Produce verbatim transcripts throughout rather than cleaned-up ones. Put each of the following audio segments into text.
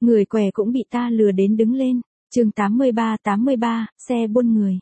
Người què cũng bị ta lừa đến đứng lên. Chương tám mươi ba tám mươi ba, xe buôn người.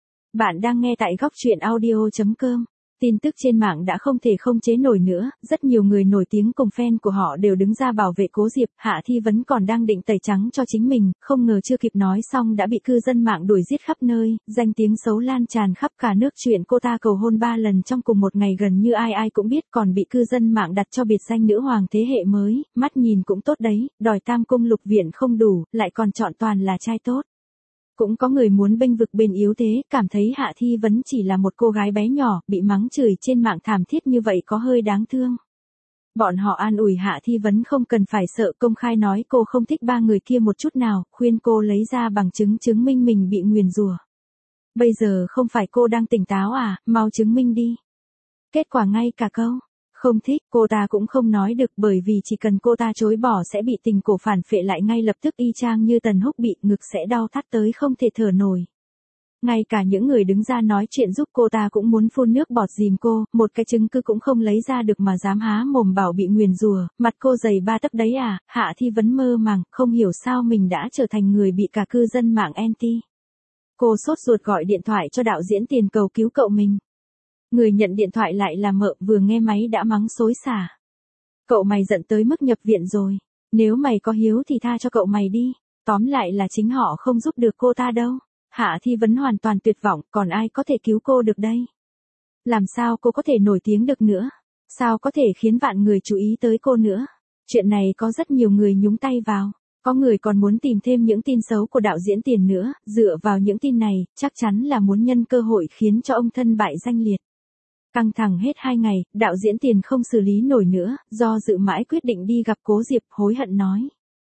Bạn đang nghe tại góc truyện audio chấm com. Tin tức trên mạng đã không thể không chế nổi nữa, rất nhiều người nổi tiếng cùng fan của họ đều đứng ra bảo vệ Cố Diệp. Hạ Thi Vấn còn đang định tẩy trắng cho chính mình, không ngờ chưa kịp nói xong đã bị cư dân mạng đuổi giết khắp nơi, danh tiếng xấu lan tràn khắp cả nước. Chuyện cô ta cầu hôn ba lần trong cùng một ngày gần như ai ai cũng biết, còn bị cư dân mạng đặt cho biệt danh nữ hoàng thế hệ mới, mắt nhìn cũng tốt đấy, đòi tam cung lục viện không đủ, lại còn chọn toàn là trai tốt. Cũng có người muốn bênh vực bên yếu thế, cảm thấy Hạ Thi Vấn chỉ là một cô gái bé nhỏ, bị mắng chửi trên mạng thảm thiết như vậy có hơi đáng thương. Bọn họ an ủi Hạ Thi Vấn không cần phải sợ, công khai nói cô không thích ba người kia một chút nào, khuyên cô lấy ra bằng chứng chứng minh mình bị nguyền rủa. Bây giờ không phải cô đang tỉnh táo à, mau chứng minh đi. Kết quả ngay cả câu không thích, cô ta cũng không nói được, bởi vì chỉ cần cô ta chối bỏ sẽ bị tình cổ phản phệ lại ngay lập tức, y chang như Tần Húc bị, ngực sẽ đau thắt tới không thể thở nổi. Ngay cả những người đứng ra nói chuyện giúp cô ta cũng muốn phun nước bọt dìm cô, một cái chứng cứ cũng không lấy ra được mà dám há mồm bảo bị nguyền rủa, mặt cô dày ba tấc đấy à. Hạ Thi Vấn mơ màng, không hiểu sao mình đã trở thành người bị cả cư dân mạng anti. Cô sốt ruột gọi điện thoại cho đạo diễn Tiền cầu cứu cậu mình. Người nhận điện thoại lại là mợ, vừa nghe máy đã mắng xối xả. Cậu mày giận tới mức nhập viện rồi. Nếu mày có hiếu thì tha cho cậu mày đi. Tóm lại là chính họ không giúp được cô ta đâu. Hạ Thi Vấn hoàn toàn tuyệt vọng, còn ai có thể cứu cô được đây? Làm sao cô có thể nổi tiếng được nữa? Sao có thể khiến vạn người chú ý tới cô nữa? Chuyện này có rất nhiều người nhúng tay vào. Có người còn muốn tìm thêm những tin xấu của đạo diễn Tiền nữa, dựa vào những tin này, chắc chắn là muốn nhân cơ hội khiến cho ông thân bại danh liệt. Căng thẳng hết hai ngày, đạo diễn Tiền không xử lý nổi nữa, do dự mãi quyết định đi gặp Cố Diệp, hối hận nói.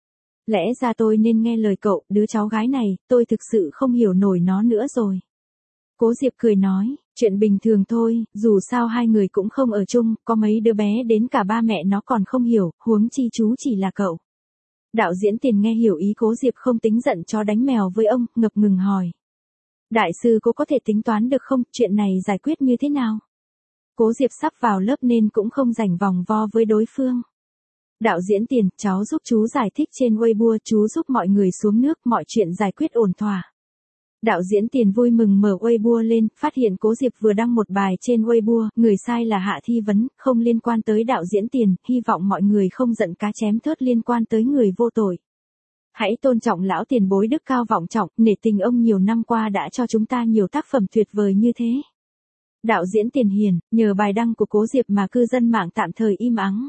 Lẽ ra tôi nên nghe lời cậu, đứa cháu gái này, tôi thực sự không hiểu nổi nó nữa rồi. Cố Diệp cười nói, chuyện bình thường thôi, dù sao hai người cũng không ở chung, có mấy đứa bé đến cả ba mẹ nó còn không hiểu, huống chi chú chỉ là cậu. Đạo diễn Tiền nghe hiểu ý Cố Diệp không tính giận chó đánh mèo với ông, ngập ngừng hỏi. Đại sư cô có thể tính toán được không, chuyện này giải quyết như thế nào? Cố Diệp sắp vào lớp nên cũng không rảnh vòng vo với đối phương. Đạo diễn Tiền, cháu giúp chú giải thích trên Weibo, chú giúp mọi người xuống nước, mọi chuyện giải quyết ổn thỏa. Đạo diễn Tiền vui mừng mở Weibo lên, phát hiện Cố Diệp vừa đăng một bài trên Weibo, người sai là Hạ Thi Vấn, không liên quan tới đạo diễn Tiền, hy vọng mọi người không giận cá chém thớt liên quan tới người vô tội. Hãy tôn trọng lão tiền bối đức cao vọng trọng, nể tình ông nhiều năm qua đã cho chúng ta nhiều tác phẩm tuyệt vời như thế. Đạo diễn Tiền hiền, nhờ bài đăng của Cố Diệp mà cư dân mạng tạm thời im ắng.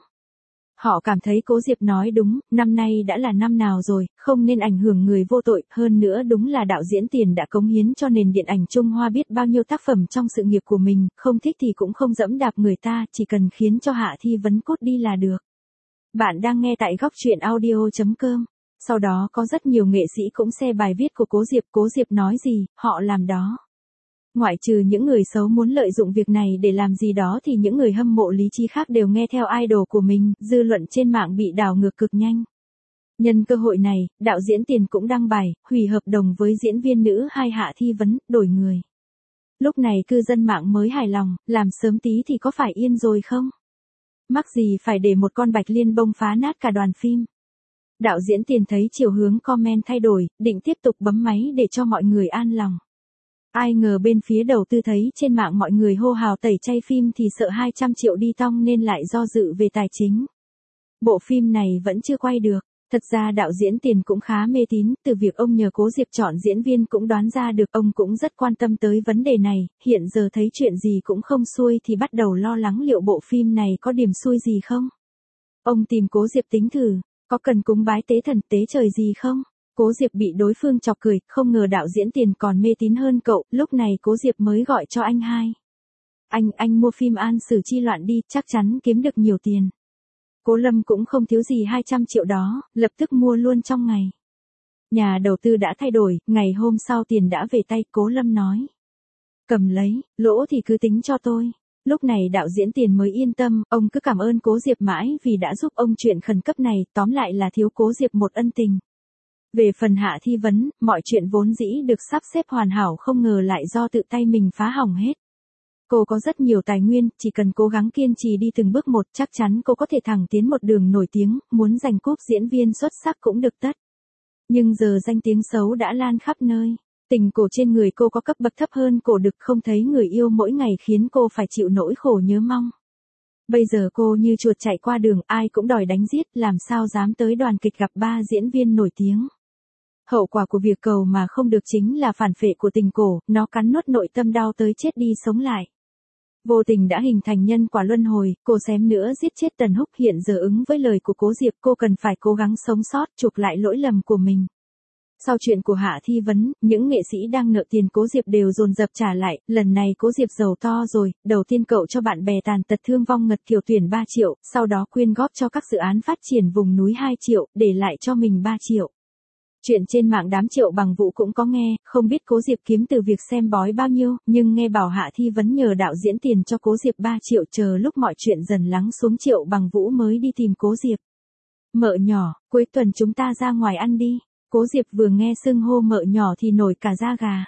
Họ cảm thấy Cố Diệp nói đúng, năm nay đã là năm nào rồi, không nên ảnh hưởng người vô tội, hơn nữa đúng là đạo diễn Tiền đã cống hiến cho nền điện ảnh Trung Hoa biết bao nhiêu tác phẩm trong sự nghiệp của mình, không thích thì cũng không dẫm đạp người ta, chỉ cần khiến cho Hạ Thi Vấn cút đi là được. Bạn đang nghe tại góc truyện audio chấm com. Sau đó có rất nhiều nghệ sĩ cũng share bài viết của Cố Diệp, Cố Diệp nói gì, họ làm đó. Ngoại trừ những người xấu muốn lợi dụng việc này để làm gì đó thì những người hâm mộ lý trí khác đều nghe theo idol của mình, dư luận trên mạng bị đảo ngược cực nhanh. Nhân cơ hội này, đạo diễn Tiền cũng đăng bài, hủy hợp đồng với diễn viên nữ hai Hạ Thi Vấn, đổi người. Lúc này cư dân mạng mới hài lòng, làm sớm tí thì có phải yên rồi không? Mắc gì phải để một con bạch liên bông phá nát cả đoàn phim. Đạo diễn Tiền thấy chiều hướng comment thay đổi, định tiếp tục bấm máy để cho mọi người an lòng. Ai ngờ bên phía đầu tư thấy trên mạng mọi người hô hào tẩy chay phim thì sợ hai trăm triệu đi tong nên lại do dự về tài chính. Bộ phim này vẫn chưa quay được. Thật ra đạo diễn Tiền cũng khá mê tín, từ việc ông nhờ Cố Diệp chọn diễn viên cũng đoán ra được ông cũng rất quan tâm tới vấn đề này, hiện giờ thấy chuyện gì cũng không xuôi thì bắt đầu lo lắng liệu bộ phim này có điểm xuôi gì không. Ông tìm Cố Diệp tính thử, có cần cúng bái tế thần tế trời gì không? Cố Diệp bị đối phương chọc cười, không ngờ đạo diễn Tiền còn mê tín hơn cậu, lúc này Cố Diệp mới gọi cho anh hai. Anh, anh mua phim An Sử Chi Loạn đi, chắc chắn kiếm được nhiều tiền. Cố Lâm cũng không thiếu gì hai trăm triệu đó, lập tức mua luôn trong ngày. Nhà đầu tư đã thay đổi, ngày hôm sau tiền đã về tay, Cố Lâm nói. Cầm lấy, lỗ thì cứ tính cho tôi. Lúc này đạo diễn Tiền mới yên tâm, ông cứ cảm ơn Cố Diệp mãi vì đã giúp ông chuyện khẩn cấp này, tóm lại là thiếu Cố Diệp một ân tình. Về phần Hạ Thi Vấn, mọi chuyện vốn dĩ được sắp xếp hoàn hảo không ngờ lại do tự tay mình phá hỏng hết. Cô có rất nhiều tài nguyên, chỉ cần cố gắng kiên trì đi từng bước một, chắc chắn cô có thể thẳng tiến một đường nổi tiếng, muốn giành cúp diễn viên xuất sắc cũng được tất. Nhưng giờ danh tiếng xấu đã lan khắp nơi. Tình cổ trên người cô có cấp bậc thấp hơn cổ đực, không thấy người yêu mỗi ngày khiến cô phải chịu nỗi khổ nhớ mong. Bây giờ cô như chuột chạy qua đường, ai cũng đòi đánh giết, làm sao dám tới đoàn kịch gặp ba diễn viên nổi tiếng. Hậu quả của việc cầu mà không được chính là phản phệ của tình cổ, nó cắn nuốt nội tâm đau tới chết đi sống lại. Vô tình đã hình thành nhân quả luân hồi, cô xém nữa giết chết Tần Húc, hiện giờ ứng với lời của Cố Diệp, cô cần phải cố gắng sống sót, chuộc lại lỗi lầm của mình. Sau chuyện của Hạ Thi Vấn, những nghệ sĩ đang nợ tiền Cố Diệp đều dồn dập trả lại, lần này Cố Diệp giàu to rồi, đầu tiên cậu cho bạn bè tàn tật thương vong ngật kiều tuyển ba triệu, sau đó quyên góp cho các dự án phát triển vùng núi hai triệu, để lại cho mình ba triệu. Chuyện trên mạng đám Triệu Bằng Vũ cũng có nghe, không biết Cố Diệp kiếm từ việc xem bói bao nhiêu, nhưng nghe bảo Hạ Thi Vấn nhờ đạo diễn tiền cho Cố Diệp ba triệu, chờ lúc mọi chuyện dần lắng xuống Triệu Bằng Vũ mới đi tìm Cố Diệp. Mợ nhỏ, cuối tuần chúng ta ra ngoài ăn đi. Cố Diệp vừa nghe xưng hô mợ nhỏ thì nổi cả da gà.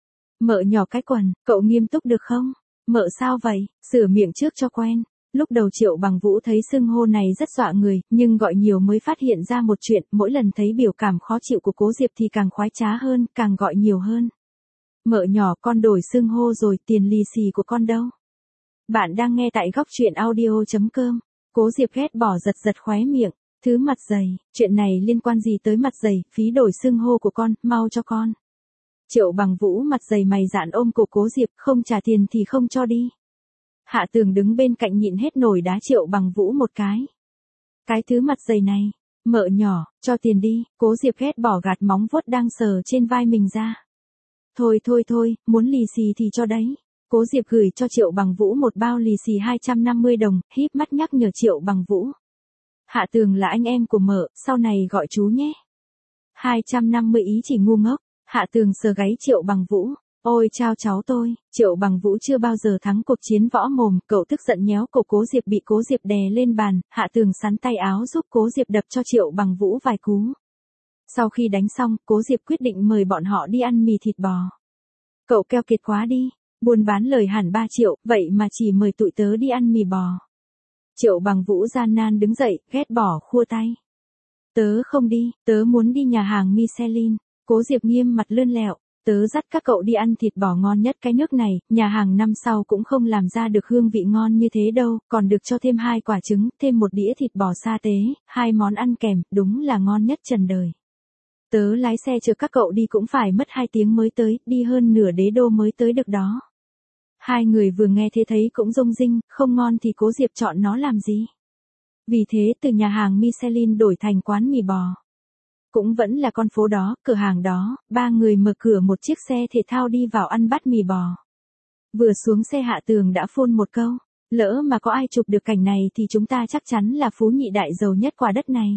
Mợ nhỏ cái quần, cậu nghiêm túc được không? Mợ sao vậy? Sửa miệng trước cho quen. Lúc đầu Triệu Bằng Vũ thấy xưng hô này rất dọa người, nhưng gọi nhiều mới phát hiện ra một chuyện, mỗi lần thấy biểu cảm khó chịu của Cố Diệp thì càng khoái trá hơn, càng gọi nhiều hơn. Mợ nhỏ, con đổi xưng hô rồi, tiền lì xì của con đâu? Bạn đang nghe tại góc truyện audio chấm com. Cố Diệp ghét bỏ giật giật khóe miệng. Thứ mặt dày, chuyện này liên quan gì tới mặt dày, phí đổi xưng hô của con, mau cho con. Triệu Bằng Vũ mặt dày mày dạn ôm cổ Cố Diệp, không trả tiền thì không cho đi. Hạ Tường đứng bên cạnh nhịn hết nổi đá Triệu Bằng Vũ một cái. Cái thứ mặt dày này, mợ nhỏ, cho tiền đi. Cố Diệp ghét bỏ gạt móng vuốt đang sờ trên vai mình ra. Thôi thôi thôi, muốn lì xì thì cho đấy. Cố Diệp gửi cho Triệu Bằng Vũ một bao lì xì hai trăm năm mươi đồng, híp mắt nhắc nhở Triệu Bằng Vũ. Hạ Tường là anh em của mợ, sau này gọi chú nhé. hai trăm năm mươi ý chỉ ngu ngốc. Hạ Tường sờ gáy Triệu Bằng Vũ. Ôi chao cháu tôi, Triệu Bằng Vũ chưa bao giờ thắng cuộc chiến võ mồm, cậu tức giận nhéo cổ Cố Diệp, bị Cố Diệp đè lên bàn, Hạ Tường sắn tay áo giúp Cố Diệp đập cho Triệu Bằng Vũ vài cú. Sau khi đánh xong, Cố Diệp quyết định mời bọn họ đi ăn mì thịt bò. Cậu keo kiệt quá đi, buôn bán lời hẳn ba triệu, vậy mà chỉ mời tụi tớ đi ăn mì bò. Triệu Bằng Vũ gian nan đứng dậy, ghét bỏ khua tay. Tớ không đi, tớ muốn đi nhà hàng Michelin. Cố Diệp nghiêm mặt lươn lẹo. Tớ dắt các cậu đi ăn thịt bò ngon nhất cái nước này, nhà hàng năm sau cũng không làm ra được hương vị ngon như thế đâu, còn được cho thêm hai quả trứng, thêm một đĩa thịt bò sa tế, hai món ăn kèm, đúng là ngon nhất trần đời. Tớ lái xe chở các cậu đi cũng phải mất hai tiếng mới tới, đi hơn nửa đế đô mới tới được đó. Hai người vừa nghe thế thấy cũng rung rinh, không ngon thì Cố Diệp chọn nó làm gì. Vì thế từ nhà hàng Michelin đổi thành quán mì bò. Cũng vẫn là con phố đó, cửa hàng đó, ba người mở cửa một chiếc xe thể thao đi vào ăn bát mì bò. Vừa xuống xe Hạ Tường đã phun một câu, lỡ mà có ai chụp được cảnh này thì chúng ta chắc chắn là phú nhị đại giàu nhất quả đất này.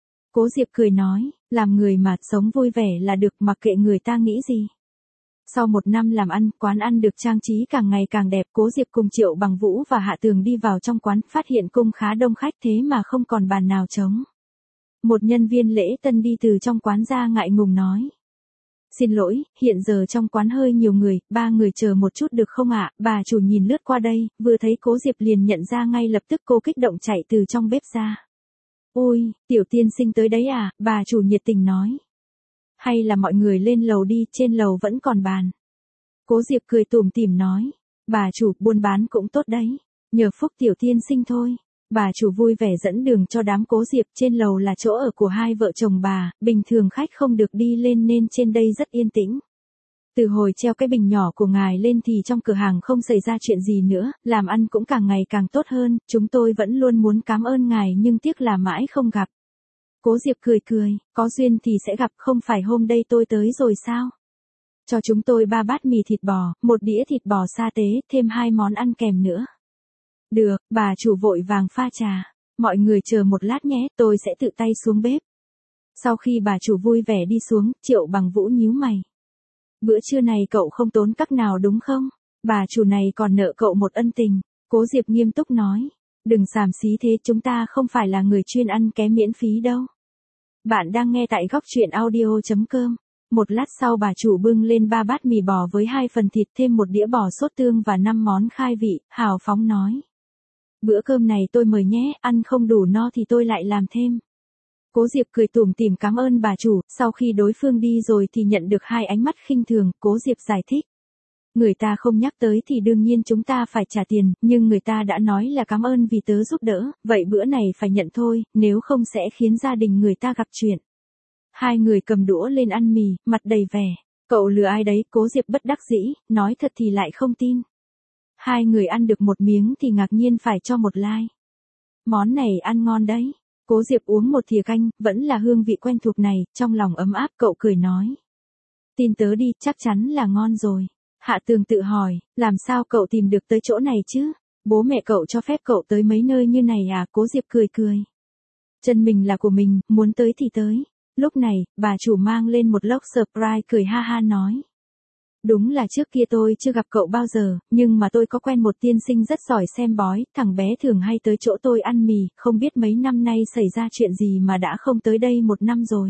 Cố Diệp cười nói, làm người mà sống vui vẻ là được, mặc kệ người ta nghĩ gì. Sau một năm làm ăn, quán ăn được trang trí càng ngày càng đẹp, Cố Diệp cùng Triệu Bằng Vũ và Hạ Tường đi vào trong quán, phát hiện cung khá đông khách thế mà không còn bàn nào trống. Một nhân viên lễ tân đi từ trong quán ra ngại ngùng nói. Xin lỗi, hiện giờ trong quán hơi nhiều người, ba người chờ một chút được không ạ? Bà chủ nhìn lướt qua đây, vừa thấy Cố Diệp liền nhận ra ngay lập tức, cô kích động chạy từ trong bếp ra. Ôi, tiểu tiên sinh tới đấy à? Bà chủ nhiệt tình nói. Hay là mọi người lên lầu đi, trên lầu vẫn còn bàn. Cố Diệp cười tủm tỉm nói. Bà chủ, buôn bán cũng tốt đấy. Nhờ phúc tiểu tiên sinh thôi. Bà chủ vui vẻ dẫn đường cho đám Cố Diệp, trên lầu là chỗ ở của hai vợ chồng bà, bình thường khách không được đi lên nên trên đây rất yên tĩnh. Từ hồi treo cái bình nhỏ của ngài lên thì trong cửa hàng không xảy ra chuyện gì nữa, làm ăn cũng càng ngày càng tốt hơn, chúng tôi vẫn luôn muốn cảm ơn ngài nhưng tiếc là mãi không gặp. Cố Diệp cười cười, có duyên thì sẽ gặp, không phải hôm đây tôi tới rồi sao? Cho chúng tôi ba bát mì thịt bò, một đĩa thịt bò sa tế, thêm hai món ăn kèm nữa. Được, bà chủ vội vàng pha trà. Mọi người chờ một lát nhé, tôi sẽ tự tay xuống bếp. Sau khi bà chủ vui vẻ đi xuống, Triệu Bằng Vũ nhíu mày. Bữa trưa này cậu không tốn cắc nào đúng không? Bà chủ này còn nợ cậu một ân tình. Cố Diệp nghiêm túc nói. Đừng xàm xí thế, chúng ta không phải là người chuyên ăn ké miễn phí đâu. Bạn đang nghe tại góc truyện audio chấm com. Một lát sau bà chủ bưng lên ba bát mì bò với hai phần thịt thêm một đĩa bò sốt tương và năm món khai vị, hào phóng nói. Bữa cơm này tôi mời nhé, ăn không đủ no thì tôi lại làm thêm. Cố Diệp cười tủm tỉm cảm ơn bà chủ, sau khi đối phương đi rồi thì nhận được hai ánh mắt khinh thường, Cố Diệp giải thích. Người ta không nhắc tới thì đương nhiên chúng ta phải trả tiền, nhưng người ta đã nói là cảm ơn vì tớ giúp đỡ, vậy bữa này phải nhận thôi, nếu không sẽ khiến gia đình người ta gặp chuyện. Hai người cầm đũa lên ăn mì, mặt đầy vẻ. Cậu lừa ai đấy, Cố Diệp bất đắc dĩ, nói thật thì lại không tin. Hai người ăn được một miếng thì ngạc nhiên phải cho một like. Món này ăn ngon đấy. Cố Diệp uống một thìa canh, vẫn là hương vị quen thuộc này, trong lòng ấm áp cậu cười nói. Tin tớ đi, chắc chắn là ngon rồi. Hạ Tường tự hỏi, làm sao cậu tìm được tới chỗ này chứ? Bố mẹ cậu cho phép cậu tới mấy nơi như này à? Cố Diệp cười cười. Chân mình là của mình, muốn tới thì tới. Lúc này, bà chủ mang lên một lốc surprise cười ha ha nói. Đúng là trước kia tôi chưa gặp cậu bao giờ, nhưng mà tôi có quen một tiên sinh rất giỏi xem bói, thằng bé thường hay tới chỗ tôi ăn mì, không biết mấy năm nay xảy ra chuyện gì mà đã không tới đây một năm rồi.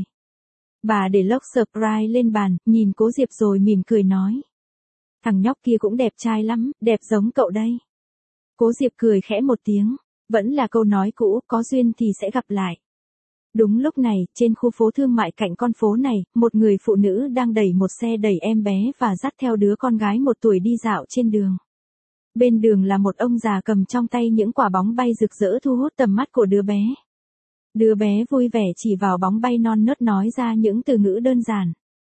Bà để lốc surprise lên bàn, nhìn Cố Diệp rồi mỉm cười nói. Thằng nhóc kia cũng đẹp trai lắm, đẹp giống cậu đây. Cố Diệp cười khẽ một tiếng, vẫn là câu nói cũ, có duyên thì sẽ gặp lại. Đúng lúc này, trên khu phố thương mại cạnh con phố này, một người phụ nữ đang đẩy một xe đẩy em bé và dắt theo đứa con gái một tuổi đi dạo trên đường. Bên đường là một ông già cầm trong tay những quả bóng bay rực rỡ thu hút tầm mắt của đứa bé. Đứa bé vui vẻ chỉ vào bóng bay non nớt nói ra những từ ngữ đơn giản.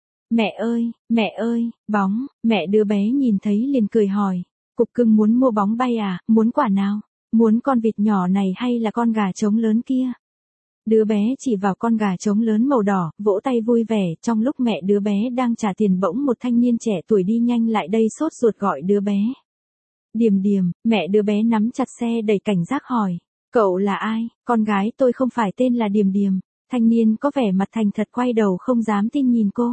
Mẹ ơi, mẹ ơi, bóng, mẹ đứa bé nhìn thấy liền cười hỏi. Cục cưng muốn mua bóng bay à, muốn quả nào? Muốn con vịt nhỏ này hay là con gà trống lớn kia? Đứa bé chỉ vào con gà trống lớn màu đỏ, vỗ tay vui vẻ, trong lúc mẹ đứa bé đang trả tiền bỗng một thanh niên trẻ tuổi đi nhanh lại đây sốt ruột gọi đứa bé. Điềm Điềm, mẹ đứa bé nắm chặt xe đẩy cảnh giác hỏi. Cậu là ai? Con gái tôi không phải tên là Điềm Điềm. Thanh niên có vẻ mặt thành thật quay đầu không dám tin nhìn cô.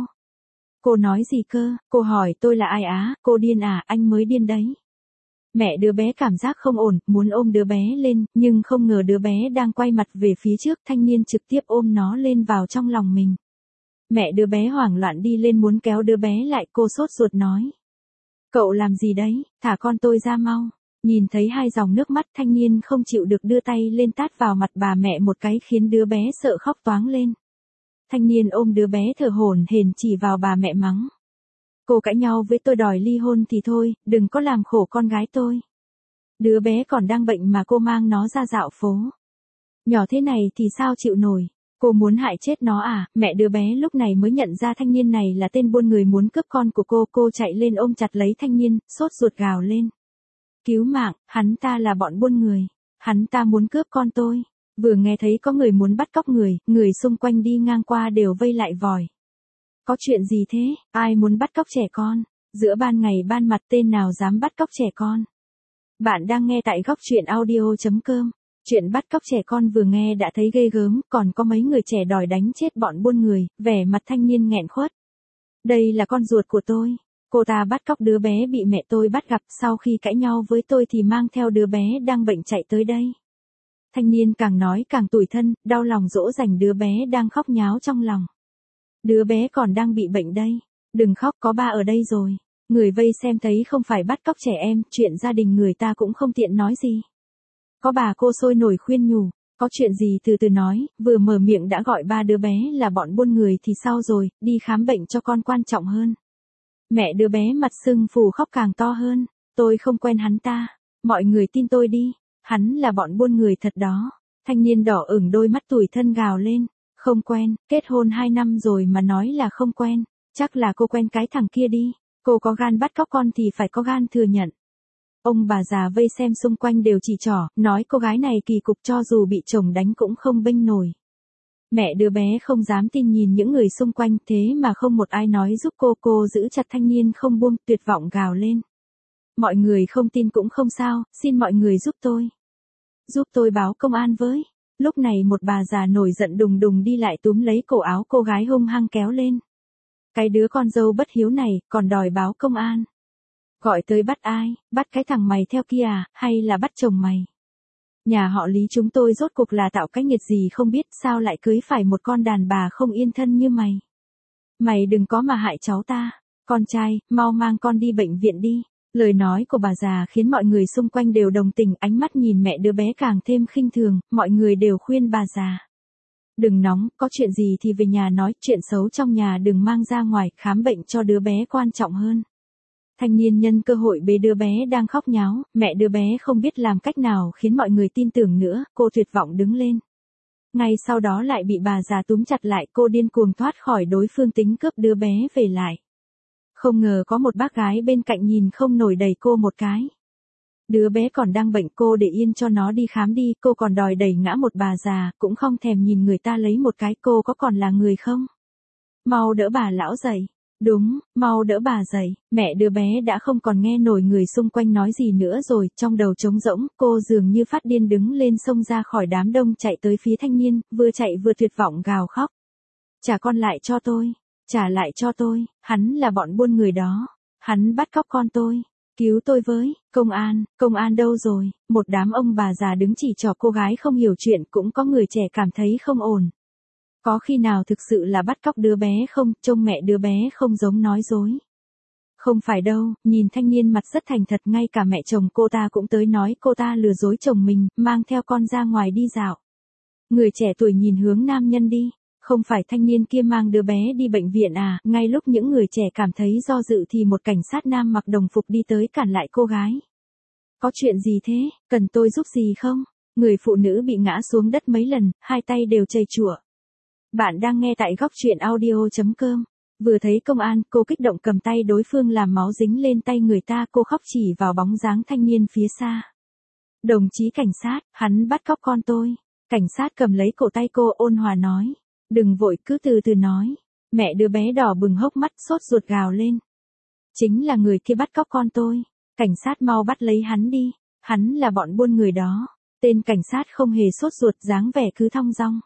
Cô nói gì cơ? Cô hỏi tôi là ai á? Cô điên à? Anh mới điên đấy. Mẹ đứa bé cảm giác không ổn, muốn ôm đứa bé lên, nhưng không ngờ đứa bé đang quay mặt về phía trước, thanh niên trực tiếp ôm nó lên vào trong lòng mình. Mẹ đứa bé hoảng loạn đi lên muốn kéo đứa bé lại, cô sốt ruột nói. Cậu làm gì đấy, thả con tôi ra mau. Nhìn thấy hai dòng nước mắt, thanh niên không chịu được đưa tay lên tát vào mặt bà mẹ một cái khiến đứa bé sợ khóc toáng lên. Thanh niên ôm đứa bé thở hổn hển chỉ vào bà mẹ mắng. Cô cãi nhau với tôi đòi ly hôn thì thôi, đừng có làm khổ con gái tôi. Đứa bé còn đang bệnh mà cô mang nó ra dạo phố. Nhỏ thế này thì sao chịu nổi. Cô muốn hại chết nó à? Mẹ đứa bé lúc này mới nhận ra thanh niên này là tên buôn người muốn cướp con của cô. Cô chạy lên ôm chặt lấy thanh niên, sốt ruột gào lên. Cứu mạng, hắn ta là bọn buôn người. Hắn ta muốn cướp con tôi. Vừa nghe thấy có người muốn bắt cóc người, người xung quanh đi ngang qua đều vây lại vòi. Có chuyện gì thế? Ai muốn bắt cóc trẻ con? Giữa ban ngày ban mặt tên nào dám bắt cóc trẻ con? Bạn đang nghe tại góc truyện audio chấm com. Chuyện bắt cóc trẻ con vừa nghe đã thấy ghê gớm, còn có mấy người trẻ đòi đánh chết bọn buôn người, vẻ mặt thanh niên nghẹn khuất. Đây là con ruột của tôi. Cô ta bắt cóc đứa bé bị mẹ tôi bắt gặp, sau khi cãi nhau với tôi thì mang theo đứa bé đang bệnh chạy tới đây. Thanh niên càng nói càng tủi thân, đau lòng dỗ dành đứa bé đang khóc nháo trong lòng. Đứa bé còn đang bị bệnh đây. Đừng khóc, có ba ở đây rồi. Người vây xem thấy không phải bắt cóc trẻ em, chuyện gia đình người ta cũng không tiện nói gì. Có bà cô sôi nổi khuyên nhủ, có chuyện gì từ từ nói, vừa mở miệng đã gọi ba đứa bé là bọn buôn người thì sao rồi, đi khám bệnh cho con quan trọng hơn. Mẹ đứa bé mặt sưng phù khóc càng to hơn, tôi không quen hắn ta, mọi người tin tôi đi, hắn là bọn buôn người thật đó. Thanh niên đỏ ửng đôi mắt tủi thân gào lên. Không quen, kết hôn hai năm rồi mà nói là không quen, chắc là cô quen cái thằng kia đi, cô có gan bắt cóc con thì phải có gan thừa nhận. Ông bà già vây xem xung quanh đều chỉ trỏ, nói cô gái này kỳ cục cho dù bị chồng đánh cũng không bênh nổi. Mẹ đứa bé không dám tin nhìn những người xung quanh thế mà không một ai nói giúp cô, cô giữ chặt thanh niên không buông, tuyệt vọng gào lên. Mọi người không tin cũng không sao, xin mọi người giúp tôi. Giúp tôi báo công an với. Lúc này một bà già nổi giận đùng đùng đi lại túm lấy cổ áo cô gái hung hăng kéo lên. Cái đứa con dâu bất hiếu này, còn đòi báo công an. Gọi tới bắt ai, bắt cái thằng mày theo kia à, hay là bắt chồng mày? Nhà họ Lý chúng tôi rốt cuộc là tạo cái nghiệt gì không biết sao lại cưới phải một con đàn bà không yên thân như mày. Mày đừng có mà hại cháu ta. Con trai, mau mang con đi bệnh viện đi. Lời nói của bà già khiến mọi người xung quanh đều đồng tình, ánh mắt nhìn mẹ đứa bé càng thêm khinh thường, mọi người đều khuyên bà già. Đừng nóng, có chuyện gì thì về nhà nói, chuyện xấu trong nhà đừng mang ra ngoài, khám bệnh cho đứa bé quan trọng hơn. Thanh niên nhân cơ hội bế đứa bé đang khóc nháo, mẹ đứa bé không biết làm cách nào khiến mọi người tin tưởng nữa, cô tuyệt vọng đứng lên. Ngay sau đó lại bị bà già túm chặt lại, cô điên cuồng thoát khỏi đối phương tính cướp đứa bé về lại. Không ngờ có một bác gái bên cạnh nhìn không nổi đẩy cô một cái. Đứa bé còn đang bệnh, cô để yên cho nó đi khám đi, cô còn đòi đẩy ngã một bà già, cũng không thèm nhìn người ta lấy một cái, cô có còn là người không? Mau đỡ bà lão dậy. Đúng, mau đỡ bà dậy. Mẹ đứa bé đã không còn nghe nổi người xung quanh nói gì nữa rồi, trong đầu trống rỗng, cô dường như phát điên đứng lên xông ra khỏi đám đông chạy tới phía thanh niên, vừa chạy vừa tuyệt vọng gào khóc. Trả con lại cho tôi, trả lại cho tôi, hắn là bọn buôn người đó, hắn bắt cóc con tôi. Cứu tôi với, công an, công an đâu rồi? Một đám ông bà già đứng chỉ trỏ cô gái không hiểu chuyện, cũng có người trẻ cảm thấy không ổn. Có khi nào thực sự là bắt cóc đứa bé không, trông mẹ đứa bé không giống nói dối. Không phải đâu, nhìn thanh niên mặt rất thành thật, ngay cả mẹ chồng cô ta cũng tới nói cô ta lừa dối chồng mình, mang theo con ra ngoài đi dạo. Người trẻ tuổi nhìn hướng nam nhân đi. Không phải thanh niên kia mang đứa bé đi bệnh viện à, ngay lúc những người trẻ cảm thấy do dự thì một cảnh sát nam mặc đồng phục đi tới cản lại cô gái. Có chuyện gì thế, cần tôi giúp gì không? Người phụ nữ bị ngã xuống đất mấy lần, hai tay đều chảy chùa. Bạn đang nghe tại góc truyện audio chấm com. Vừa thấy công an, cô kích động cầm tay đối phương làm máu dính lên tay người ta, cô khóc chỉ vào bóng dáng thanh niên phía xa. Đồng chí cảnh sát, hắn bắt cóc con tôi. Cảnh sát cầm lấy cổ tay cô ôn hòa nói. Đừng vội, cứ từ từ nói. Mẹ đứa bé đỏ bừng hốc mắt, sốt ruột gào lên. Chính là người kia bắt cóc con tôi. Cảnh sát mau bắt lấy hắn đi. Hắn là bọn buôn người đó. Tên cảnh sát không hề sốt ruột, dáng vẻ cứ thong dong.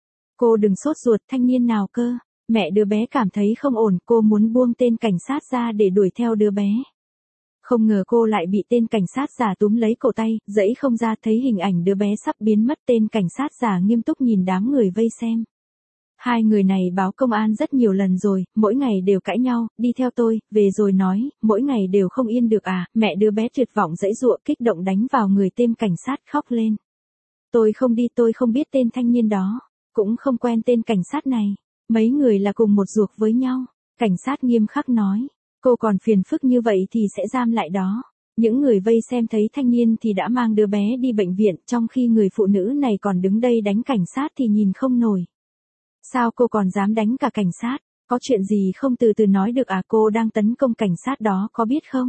Cô đừng sốt ruột, thanh niên nào cơ. Mẹ đứa bé cảm thấy không ổn, cô muốn buông tên cảnh sát ra để đuổi theo đứa bé. Không ngờ cô lại bị tên cảnh sát giả túm lấy cổ tay, dẫy không ra, thấy hình ảnh đứa bé sắp biến mất. Tên cảnh sát giả nghiêm túc nhìn đám người vây xem. Hai người này báo công an rất nhiều lần rồi, mỗi ngày đều cãi nhau, đi theo tôi, về rồi nói, mỗi ngày đều không yên được à, mẹ đứa bé tuyệt vọng dãy dụa, kích động đánh vào người tên cảnh sát, khóc lên. Tôi không đi, tôi không biết tên thanh niên đó, cũng không quen tên cảnh sát này, mấy người là cùng một ruột với nhau. Cảnh sát nghiêm khắc nói, cô còn phiền phức như vậy thì sẽ giam lại đó. Những người vây xem thấy thanh niên thì đã mang đứa bé đi bệnh viện, trong khi người phụ nữ này còn đứng đây đánh cảnh sát thì nhìn không nổi. Sao cô còn dám đánh cả cảnh sát? Có chuyện gì không từ từ nói được à? Cô đang tấn công cảnh sát đó có biết không?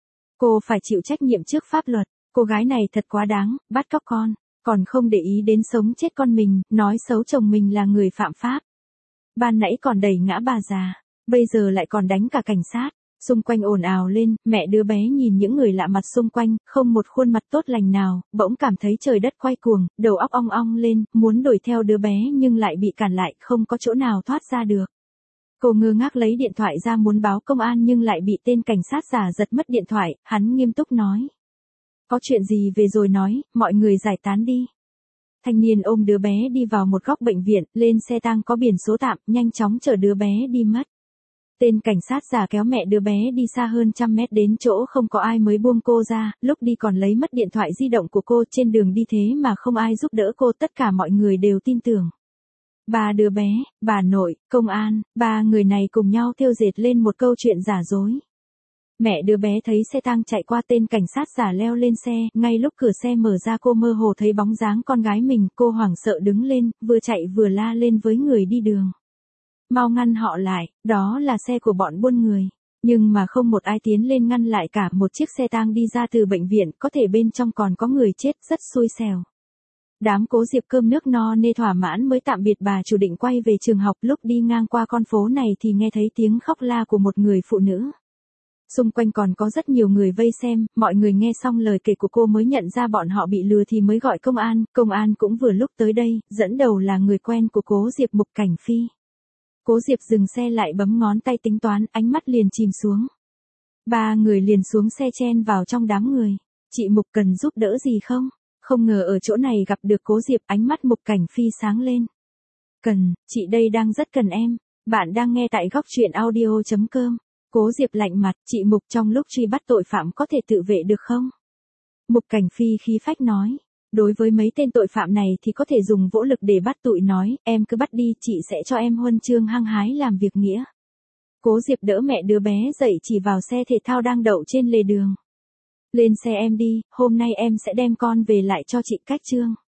Cô phải chịu trách nhiệm trước pháp luật. Cô gái này thật quá đáng, bắt cóc con, còn không để ý đến sống chết con mình, nói xấu chồng mình là người phạm pháp. Ban nãy còn đẩy ngã bà già, bây giờ lại còn đánh cả cảnh sát. Xung quanh ồn ào lên, mẹ đứa bé nhìn những người lạ mặt xung quanh, không một khuôn mặt tốt lành nào, bỗng cảm thấy trời đất quay cuồng, đầu óc ong ong lên, muốn đuổi theo đứa bé nhưng lại bị cản lại, không có chỗ nào thoát ra được. Cô ngơ ngác lấy điện thoại ra muốn báo công an nhưng lại bị tên cảnh sát giả giật mất điện thoại, hắn nghiêm túc nói. Có chuyện gì về rồi nói, mọi người giải tán đi. Thanh niên ôm đứa bé đi vào một góc bệnh viện, lên xe tang có biển số tạm, nhanh chóng chở đứa bé đi mất. Tên cảnh sát giả kéo mẹ đứa bé đi xa hơn trăm mét đến chỗ không có ai mới buông cô ra, lúc đi còn lấy mất điện thoại di động của cô, trên đường đi thế mà không ai giúp đỡ cô, tất cả mọi người đều tin tưởng. Ba đứa bé, bà nội, công an, ba người này cùng nhau thêu dệt lên một câu chuyện giả dối. Mẹ đứa bé thấy xe tang chạy qua, tên cảnh sát giả leo lên xe, ngay lúc cửa xe mở ra cô mơ hồ thấy bóng dáng con gái mình, cô hoảng sợ đứng lên, vừa chạy vừa la lên với người đi đường. Mau ngăn họ lại, đó là xe của bọn buôn người. Nhưng mà không một ai tiến lên ngăn lại cả, một chiếc xe tang đi ra từ bệnh viện, có thể bên trong còn có người chết, rất xui xẻo. Đám Cố Diệp cơm nước no nê thỏa mãn mới tạm biệt bà chủ định quay về trường học, lúc đi ngang qua con phố này thì nghe thấy tiếng khóc la của một người phụ nữ. Xung quanh còn có rất nhiều người vây xem, mọi người nghe xong lời kể của cô mới nhận ra bọn họ bị lừa thì mới gọi công an, công an cũng vừa lúc tới đây, dẫn đầu là người quen của Cố Diệp, Mục Cảnh Phi. Cố Diệp dừng xe lại bấm ngón tay tính toán, ánh mắt liền chìm xuống. Ba người liền xuống xe chen vào trong đám người. Chị Mục cần giúp đỡ gì không? Không ngờ ở chỗ này gặp được Cố Diệp, ánh mắt Mục Cảnh Phi sáng lên. Cần, chị đây đang rất cần em. Bạn đang nghe tại góc truyện audio chấm com. Cố Diệp lạnh mặt, chị Mục trong lúc truy bắt tội phạm có thể tự vệ được không? Mục Cảnh Phi khí phách nói. Đối với mấy tên tội phạm này thì có thể dùng vũ lực để bắt tụi nói, em cứ bắt đi, chị sẽ cho em huân chương hăng hái làm việc nghĩa. Cố Diệp đỡ mẹ đứa bé dậy chỉ vào xe thể thao đang đậu trên lề đường. Lên xe em đi, hôm nay em sẽ đem con về lại cho chị Cách Trương.